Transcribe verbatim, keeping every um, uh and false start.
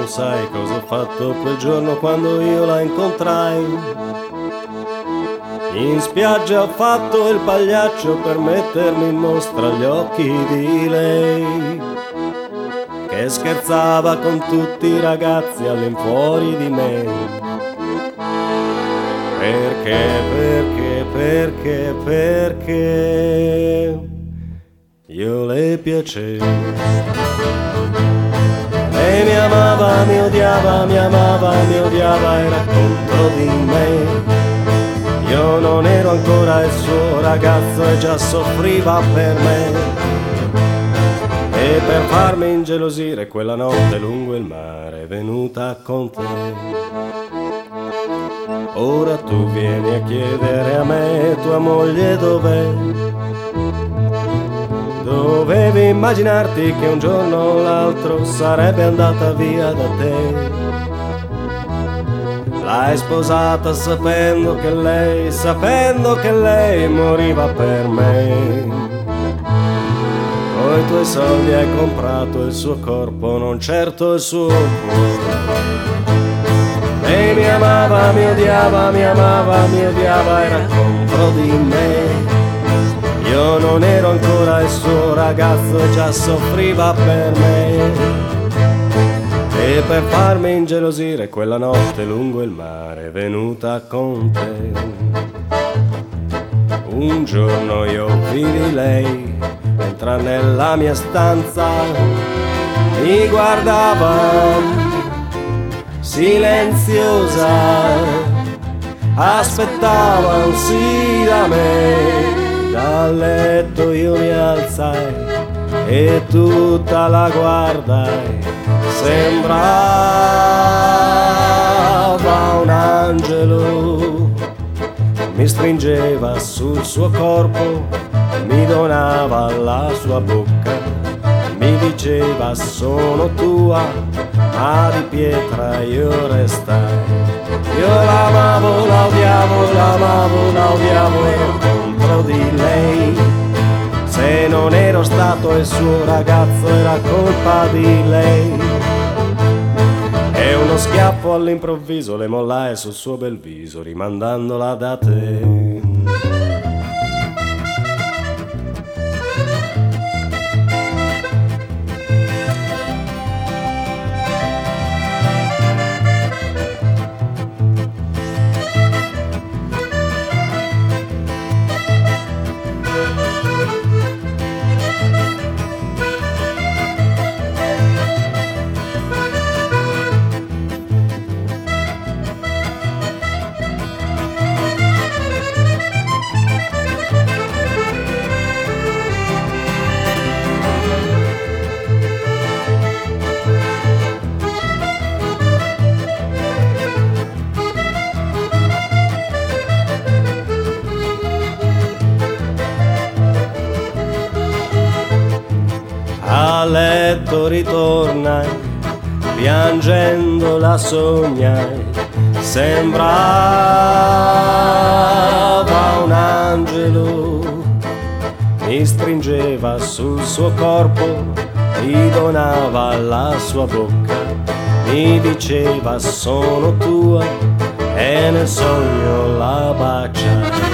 non sai cosa ho fatto quel giorno quando io la incontrai. In spiaggia ho fatto il pagliaccio per mettermi in mostra agli occhi di lei, che scherzava con tutti i ragazzi all'infuori di me. Perché, perché, perché, perché io le piacevo. Lei mi amava, mi odiava, mi amava, mi odiava, era contro di me. Io non ero ancora il suo ragazzo e già soffriva per me. E per farmi ingelosire quella notte lungo il mare è venuta con te. Ora tu vieni a chiedere a me tua moglie dov'è. Dovevi immaginarti che un giorno o l'altro sarebbe andata via da te. L'hai sposata sapendo che lei, sapendo che lei moriva per me. Coi tuoi soldi hai comprato il suo corpo, non certo il suo cuore. Lei mi amava, mi odiava, mi amava, mi odiava, era contro di me. Io non ero ancora il suo ragazzo e già soffriva per me. E per farmi ingelosire quella notte lungo il mare è venuta con te. Un giorno io vidi lei entrare nella mia stanza, mi guardava silenziosa, aspettava un sì da me. Dal letto io mi alzai e tutta la guardai, sembrava un angelo. Mi stringeva sul suo corpo, mi donava la sua bocca, mi diceva sono tua, ma di pietra io restai. Io l'amavo, la odiavo, l'amavo, la odiavo, ero contro di lei. Se non ero stato il suo ragazzo era colpa di lei. E uno schiaffo all'improvviso le mollai sul suo bel viso, rimandandola da te. A letto ritornai, piangendo la sognai, sembrava un angelo. Mi stringeva sul suo corpo, mi donava la sua bocca, mi diceva sono tua e nel sogno la baciai.